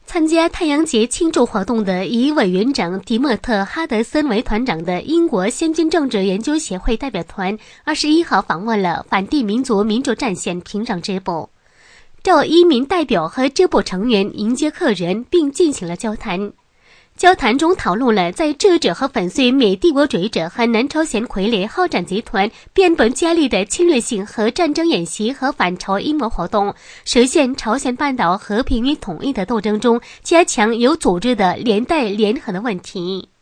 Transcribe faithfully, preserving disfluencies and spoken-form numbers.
参加太阳节庆祝活动的以委员长迪莫特·哈德森为团长的英国先进政治研究协会代表团二十一号访问了反帝民族民主战线平壤支部，召一名代表和支部成员迎接客人，并进行了交谈。交谈中讨论了在制止和粉碎美帝国主义者和南朝鲜傀儡好战集团变本加厉的侵略性和战争演习和反朝阴谋活动，实现朝鲜半岛和平与统一的斗争中加强有组织的连带联合的问题。